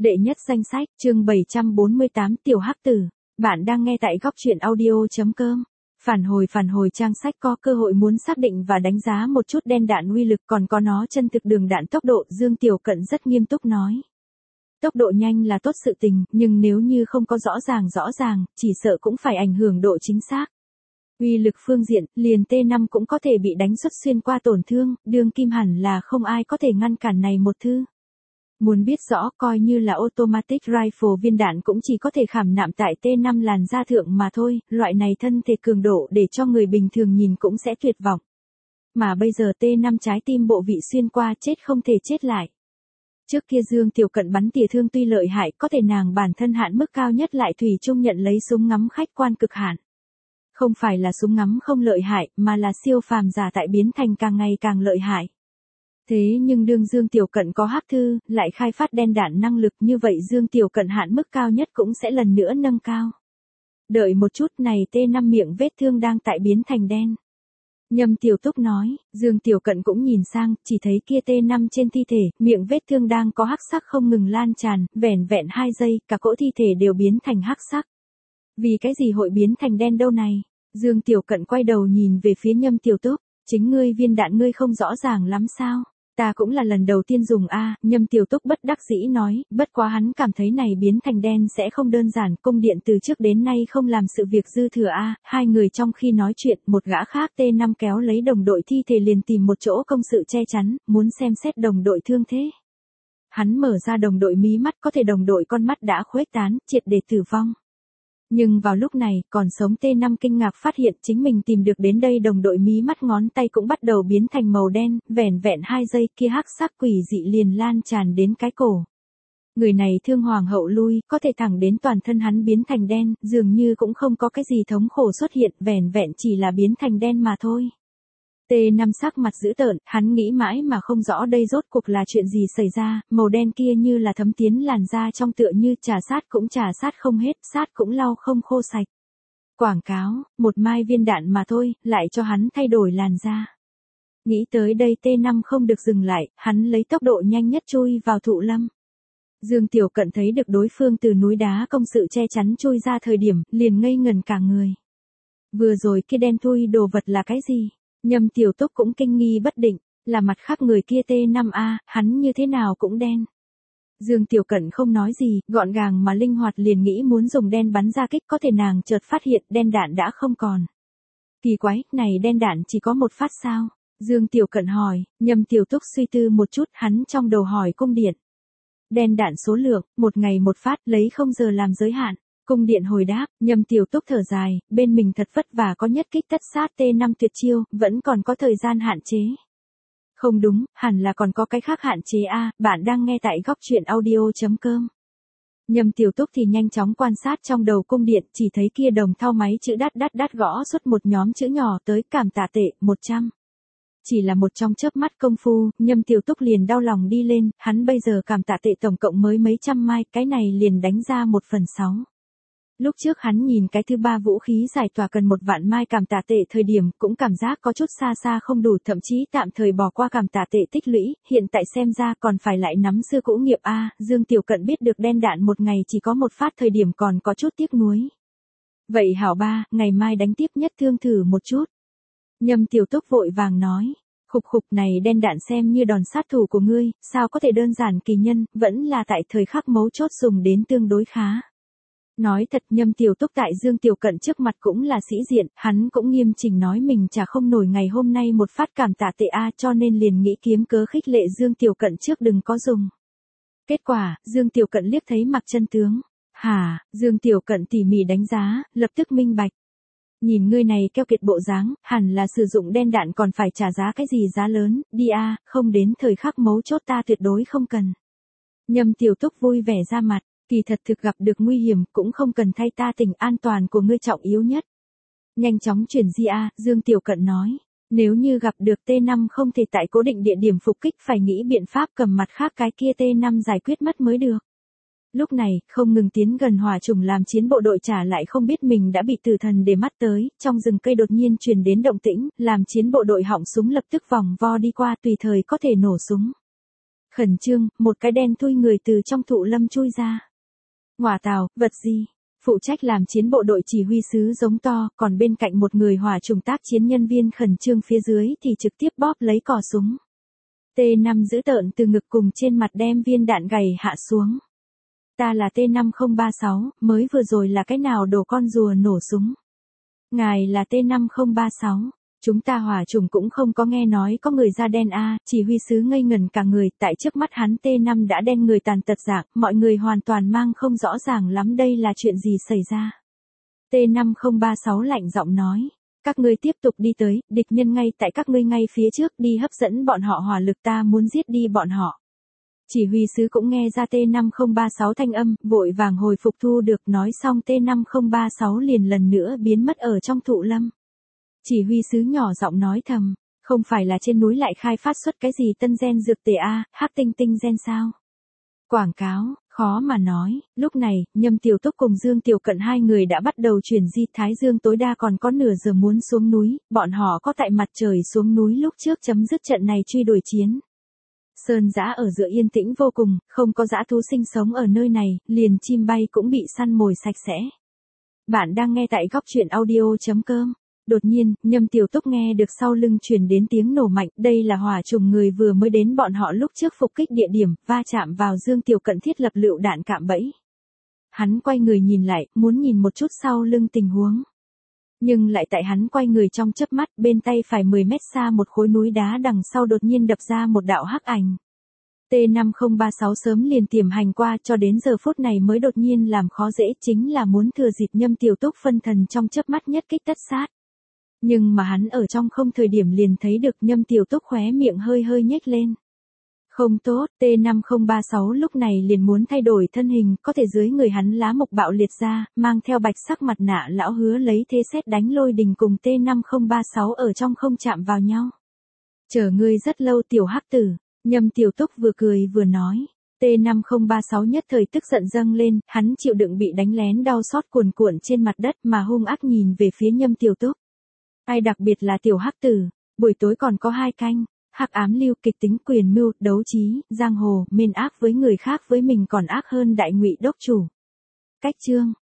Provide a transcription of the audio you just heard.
Đệ nhất danh sách, chương 748 Tiểu Hắc Tử. Bạn đang nghe tại góc truyện audio.com. Phản hồi trang sách có cơ hội muốn xác định và đánh giá một chút đen đạn uy lực còn có nó chân thực đường đạn tốc độ. Dương Tiểu Cận rất nghiêm túc nói. Tốc độ nhanh là tốt sự tình, nhưng nếu như không có rõ ràng, chỉ sợ cũng phải ảnh hưởng độ chính xác. Uy lực phương diện, liền T5 cũng có thể bị đánh xuất xuyên qua tổn thương, đương kim hẳn là không ai có thể ngăn cản này một thứ. Muốn biết rõ coi như là automatic rifle viên đạn cũng chỉ có thể khảm nạm tại T5 làn da thượng mà thôi, loại này thân thể cường độ để cho người bình thường nhìn cũng sẽ tuyệt vọng. Mà bây giờ T5 trái tim bộ vị xuyên qua chết không thể chết lại. Trước kia Dương Tiểu Cận bắn tỉa thương tuy lợi hại có thể nàng bản thân hạn mức cao nhất lại thủy chung nhận lấy súng ngắm khách quan cực hạn. Không phải là súng ngắm không lợi hại mà là siêu phàm giả tại biến thành càng ngày càng lợi hại. Thế nhưng đương Dương Tiểu Cận có hắc thư, lại khai phát đen đạn năng lực như vậy Dương Tiểu Cận hạn mức cao nhất cũng sẽ lần nữa nâng cao. Đợi một chút này T5 miệng vết thương đang tại biến thành đen. Nhâm Tiểu Túc nói, Dương Tiểu Cận cũng nhìn sang, chỉ thấy kia T5 trên thi thể, miệng vết thương đang có hắc sắc không ngừng lan tràn, vẻn vẹn 2 giây, cả cỗ thi thể đều biến thành hắc sắc. Vì cái gì hội biến thành đen đâu này? Dương Tiểu Cận quay đầu nhìn về phía Nhâm Tiểu Túc, chính ngươi viên đạn ngươi không rõ ràng lắm sao? Ta cũng là lần đầu tiên dùng a, Nhâm Tiểu Túc bất đắc dĩ nói, bất quá hắn cảm thấy này biến thành đen sẽ không đơn giản, cung điện từ trước đến nay không làm sự việc dư thừa a. Hai người trong khi nói chuyện, một gã khác T5 kéo lấy đồng đội thi thể liền tìm một chỗ công sự che chắn, muốn xem xét đồng đội thương thế. Hắn mở ra đồng đội mí mắt, có thể đồng đội con mắt đã khuếch tán, triệt để tử vong. Nhưng vào lúc này, còn sống T5 kinh ngạc phát hiện chính mình tìm được đến đây đồng đội mí mắt ngón tay cũng bắt đầu biến thành màu đen, vẻn vẹn 2 giây kia hắc sắc quỷ dị liền lan tràn đến cái cổ. Người này thương hoàng hậu lui, có thể thẳng đến toàn thân hắn biến thành đen, dường như cũng không có cái gì thống khổ xuất hiện, vẻn vẹn chỉ là biến thành đen mà thôi. T5 sắc mặt dữ tợn, hắn nghĩ mãi mà không rõ đây rốt cuộc là chuyện gì xảy ra, màu đen kia như là thấm tiến làn da trong tựa như trà sát cũng trà sát không hết, sát cũng lau không khô sạch. Quảng cáo, một mai viên đạn mà thôi, lại cho hắn thay đổi làn da. Nghĩ tới đây T5 không được dừng lại, hắn lấy tốc độ nhanh nhất chui vào thụ lâm. Dương Tiểu Cận thấy được đối phương từ núi đá công sự che chắn chui ra thời điểm, liền ngây ngẩn cả người. Vừa rồi kia đen thui đồ vật là cái gì? Nhâm Tiểu Túc cũng kinh nghi bất định, là mặt khác người kia T5A, hắn như thế nào cũng đen. Dương Tiểu Cận không nói gì, gọn gàng mà linh hoạt liền nghĩ muốn dùng đen bắn ra kích có thể nàng chợt phát hiện đen đạn đã không còn. Kỳ quái, này đen đạn chỉ có một phát sao? Dương Tiểu Cận hỏi, Nhâm Tiểu Túc suy tư một chút hắn trong đầu hỏi cung điện. Đen đạn số lượng, một ngày một phát lấy 0 giờ làm giới hạn. Cung điện hồi đáp, Nhâm Tiểu Túc thở dài, bên mình thật vất vả có nhất kích tất sát T5 tuyệt chiêu, vẫn còn có thời gian hạn chế. Không đúng, hẳn là còn có cái khác hạn chế a. Bạn đang nghe tại góc truyện audio.com. Nhâm Tiểu Túc thì nhanh chóng quan sát trong đầu cung điện, chỉ thấy kia đồng thau máy chữ đắt gõ xuất một nhóm chữ nhỏ tới cảm tạ tệ, 100. Chỉ là một trong chớp mắt công phu, Nhâm Tiểu Túc liền đau lòng đi lên, hắn bây giờ cảm tạ tệ tổng cộng mới mấy trăm mai, cái này liền đánh ra 1/6. Lúc trước hắn nhìn cái thứ ba vũ khí giải tỏa cần 1 vạn mai cảm tạ tệ thời điểm cũng cảm giác có chút xa không đủ, thậm chí tạm thời bỏ qua cảm tạ tệ tích lũy, hiện tại xem ra còn phải lại nắm xưa cũ nghiệp a. Dương Tiểu Cận biết được đen đạn một ngày chỉ có một phát thời điểm còn có chút tiếc nuối. Vậy hảo ba, ngày mai đánh tiếp nhất thương thử một chút. Nhâm Tiểu Túc vội vàng nói. Khục này đen đạn xem như đòn sát thủ của ngươi, sao có thể đơn giản kỳ nhân, vẫn là tại thời khắc mấu chốt dùng đến tương đối khá. Nói thật Nhâm Tiểu Túc tại Dương Tiểu Cận trước mặt cũng là sĩ diện, hắn cũng nghiêm chỉnh nói mình trả không nổi ngày hôm nay một phát cảm tạ tệ a, cho nên liền nghĩ kiếm cớ khích lệ Dương Tiểu Cận trước đừng có dùng. Kết quả, Dương Tiểu Cận liếc thấy mặt chân tướng. Hả, Dương Tiểu Cận tỉ mỉ đánh giá, lập tức minh bạch. Nhìn ngươi này keo kiệt bộ dáng, hẳn là sử dụng đen đạn còn phải trả giá cái gì giá lớn, đi a, không đến thời khắc mấu chốt ta tuyệt đối không cần. Nhâm Tiểu Túc vui vẻ ra mặt. Kỳ thật thực gặp được nguy hiểm cũng không cần thay ta tình an toàn của ngươi trọng yếu nhất. Nhanh chóng chuyển di a, Dương Tiểu Cận nói. Nếu như gặp được T5 không thể tại cố định địa điểm phục kích phải nghĩ biện pháp cầm mặt khác cái kia T5 giải quyết mất mới được. Lúc này, không ngừng tiến gần hỏa trùng làm chiến bộ đội trả lại không biết mình đã bị tử thần để mắt tới, trong rừng cây đột nhiên truyền đến động tĩnh, làm chiến bộ đội họng súng lập tức vòng vo đi qua tùy thời có thể nổ súng. Khẩn trương, một cái đen thui người từ trong thụ lâm chui ra. Ngọa tào, vật gì? Phụ trách làm chiến bộ đội chỉ huy sứ giống to, còn bên cạnh một người hỏa trùng tác chiến nhân viên khẩn trương phía dưới thì trực tiếp bóp lấy cò súng. T5 giữ tợn từ ngực cùng trên mặt đem viên đạn gầy hạ xuống. Ta là T5036, mới vừa rồi là cái nào đổ con rùa nổ súng. Ngài là T5036. Chúng ta hỏa trùng cũng không có nghe nói có người da đen a, chỉ huy sứ ngây ngẩn cả người, tại trước mắt hắn T5 đã đen người tàn tật dạng, mọi người hoàn toàn mang không rõ ràng lắm đây là chuyện gì xảy ra. T5036 lạnh giọng nói, các ngươi tiếp tục đi tới, địch nhân ngay tại các ngươi ngay phía trước, đi hấp dẫn bọn họ hỏa lực, ta muốn giết đi bọn họ. Chỉ huy sứ cũng nghe ra T5036 thanh âm, vội vàng hồi phục thu được, nói xong T5036 liền lần nữa biến mất ở trong thụ lâm. Chỉ huy sứ nhỏ giọng nói thầm, không phải là trên núi lại khai phát xuất cái gì tân gen dược tề a, hắc tinh tinh gen sao? Quảng cáo, khó mà nói, lúc này, Nhâm Tiểu Túc cùng Dương Tiểu Cận hai người đã bắt đầu chuyển di, Thái Dương tối đa còn có nửa giờ muốn xuống núi, bọn họ có tại mặt trời xuống núi lúc trước chấm dứt trận này truy đuổi chiến. Sơn dã ở giữa yên tĩnh vô cùng, không có dã thú sinh sống ở nơi này, liền chim bay cũng bị săn mồi sạch sẽ. Bạn đang nghe tại góc truyện audio.com. Đột nhiên, Nhâm Tiểu Túc nghe được sau lưng truyền đến tiếng nổ mạnh, đây là hỏa trùng người vừa mới đến bọn họ lúc trước phục kích địa điểm, va chạm vào Dương Tiểu Cận thiết lập lựu đạn cạm bẫy. Hắn quay người nhìn lại, muốn nhìn một chút sau lưng tình huống. Nhưng lại tại hắn quay người trong chớp mắt, bên tay phải 10 mét xa một khối núi đá đằng sau đột nhiên đập ra một đạo hắc ảnh. T5036 sớm liền tiềm hành qua, cho đến giờ phút này mới đột nhiên làm khó dễ, chính là muốn thừa dịp Nhâm Tiểu Túc phân thần trong chớp mắt nhất kích tất sát. Nhưng mà hắn ở trong không thời điểm liền thấy được Nhâm Tiểu Túc khóe miệng hơi hơi nhếch lên. Không tốt, T5036 lúc này liền muốn thay đổi thân hình, có thể dưới người hắn lá mộc bạo liệt ra, mang theo bạch sắc mặt nạ lão hứa lấy thế sét đánh lôi đình cùng T5036 ở trong không chạm vào nhau. Chờ ngươi rất lâu tiểu hắc tử, Nhâm Tiểu Túc vừa cười vừa nói. T5036 nhất thời tức giận dâng lên, hắn chịu đựng bị đánh lén đau xót cuồn cuộn trên mặt đất mà hung ác nhìn về phía Nhâm Tiểu Túc. Ai đặc biệt là tiểu hắc tử, buổi tối còn có 2 canh, hắc ám lưu, kịch tính, quyền mưu, đấu trí, giang hồ, mên ác với người khác với mình còn ác hơn đại ngụy đốc chủ. Cách chương